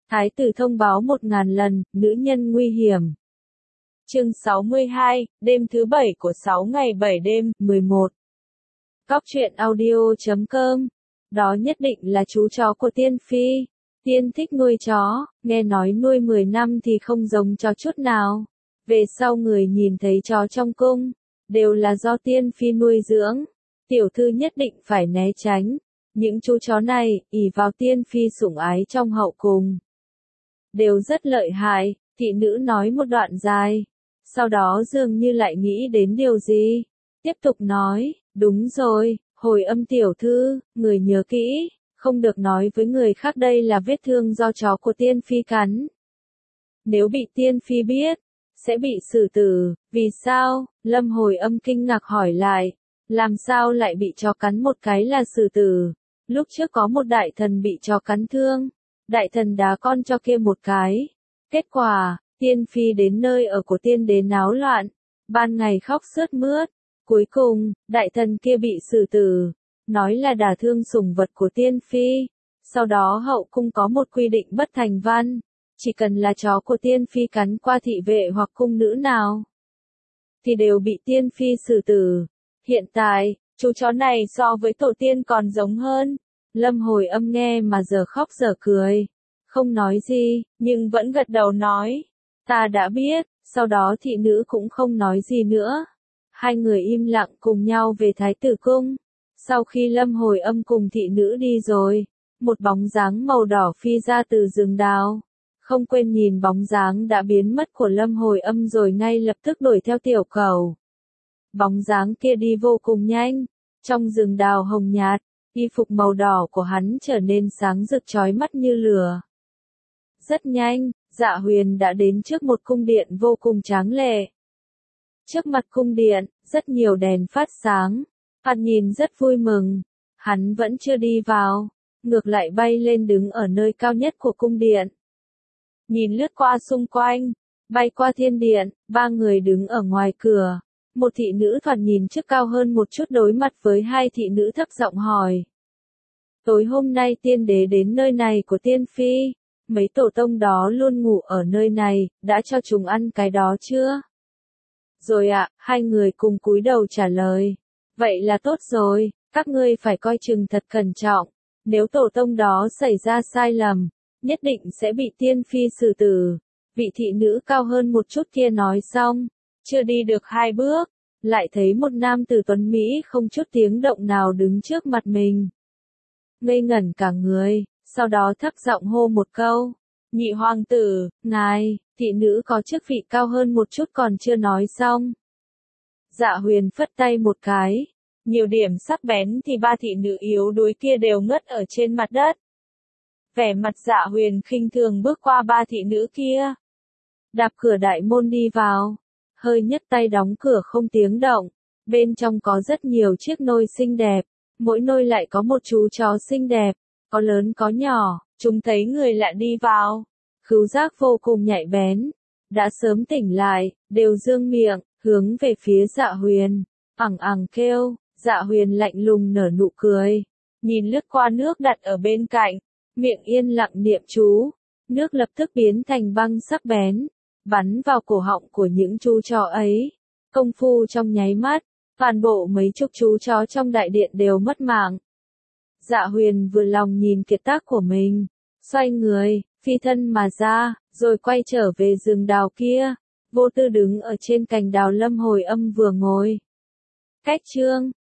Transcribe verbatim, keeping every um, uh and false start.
Thái tử thông báo một ngàn lần, nữ nhân nguy hiểm. Chương sáu mươi hai, đêm thứ bảy của sáu ngày bảy đêm, mười một. Góc truyện audio chấm com. Đó nhất định là chú chó của Tiên Phi. Tiên thích nuôi chó, nghe nói nuôi mười năm thì không giống chó chút nào. Về sau người nhìn thấy chó trong cung, đều là do Tiên Phi nuôi dưỡng. Tiểu thư nhất định phải né tránh. Những chú chó này, ỷ vào Tiên Phi sủng ái trong hậu cung, đều rất lợi hại, thị nữ nói một đoạn dài. Sau đó dường như lại nghĩ đến điều gì. Tiếp tục nói, đúng rồi, hồi âm tiểu thư, người nhớ kỹ, không được nói với người khác đây là vết thương do chó của Tiên Phi cắn. Nếu bị Tiên Phi biết, sẽ bị xử tử. Vì sao? Lâm hồi âm kinh ngạc hỏi lại. Làm sao lại bị chó cắn một cái là xử tử? Lúc trước có một đại thần bị chó cắn thương. Đại thần đá con cho kia một cái. Kết quả, Tiên Phi đến nơi ở của tiên đế náo loạn. Ban ngày khóc sướt mướt. Cuối cùng, đại thần kia bị xử tử. Nói là đả thương sủng vật của Tiên Phi. Sau đó hậu cung có một quy định bất thành văn. Chỉ cần là chó của Tiên Phi cắn qua thị vệ hoặc cung nữ nào, thì đều bị Tiên Phi xử tử. Hiện tại, chú chó này so với tổ tiên còn giống hơn. Lâm hồi âm nghe mà giờ khóc giờ cười. Không nói gì, nhưng vẫn gật đầu nói. Ta đã biết, sau đó thị nữ cũng không nói gì nữa. Hai người im lặng cùng nhau về Thái tử cung. Sau khi Lâm hồi âm cùng thị nữ đi rồi, một bóng dáng màu đỏ phi ra từ rừng đào. Không quên nhìn bóng dáng đã biến mất của Lâm hồi âm rồi ngay lập tức đuổi theo tiểu cầu. Bóng dáng kia đi vô cùng nhanh. Trong rừng đào hồng nhạt, y phục màu đỏ của hắn trở nên sáng rực chói mắt như lửa. Rất nhanh, Dạ Huyền đã đến trước một cung điện vô cùng tráng lệ. Trước mặt cung điện, rất nhiều đèn phát sáng. Hắn nhìn rất vui mừng. Hắn vẫn chưa đi vào, ngược lại bay lên đứng ở nơi cao nhất của cung điện. Nhìn lướt qua xung quanh, bay qua thiên điện, ba người đứng ở ngoài cửa. Một thị nữ thoạt nhìn trước cao hơn một chút đối mặt với hai thị nữ thấp giọng hỏi. Tối hôm nay tiên đế đến nơi này của Tiên Phi, mấy tổ tông đó luôn ngủ ở nơi này, đã cho chúng ăn cái đó chưa? Rồi ạ, à, hai người cùng cúi đầu trả lời. Vậy là tốt rồi, các ngươi phải coi chừng thật cẩn trọng. Nếu tổ tông đó xảy ra sai lầm, nhất định sẽ bị Tiên Phi xử tử. Vị thị nữ cao hơn một chút kia nói xong. Chưa đi được hai bước, lại thấy một nam tử tuấn Mỹ không chút tiếng động nào đứng trước mặt mình. Ngây ngẩn cả người, sau đó thấp giọng hô một câu. Nhị hoàng tử, ngài, thị nữ có chức vị cao hơn một chút còn chưa nói xong. Dạ Huyền phất tay một cái. Nhiều điểm sắc bén thì ba thị nữ yếu đuối kia đều ngất ở trên mặt đất. Vẻ mặt Dạ Huyền khinh thường bước qua ba thị nữ kia. Đạp cửa đại môn đi vào. Hơi nhấc tay đóng cửa không tiếng động. Bên trong có rất nhiều chiếc nôi xinh đẹp. Mỗi nôi lại có một chú chó xinh đẹp. Có lớn có nhỏ. Chúng thấy người lạ đi vào. Khứu giác vô cùng nhạy bén. Đã sớm tỉnh lại. Đều dương miệng. Hướng về phía Dạ Huyền. Ẳng ẳng kêu. Dạ Huyền lạnh lùng nở nụ cười. Nhìn lướt qua nước đặt ở bên cạnh. Miệng yên lặng niệm chú. Nước lập tức biến thành băng sắc bén. Bắn vào cổ họng của những chú chó ấy. Công phu trong nháy mắt, toàn bộ mấy chục chú chó trong đại điện đều mất mạng. Dạ Huyền vừa lòng nhìn kiệt tác của mình, xoay người, phi thân mà ra, rồi quay trở về rừng đào kia. Vô Tư đứng ở trên cành đào Lâm hồi âm vừa ngồi. Cách chương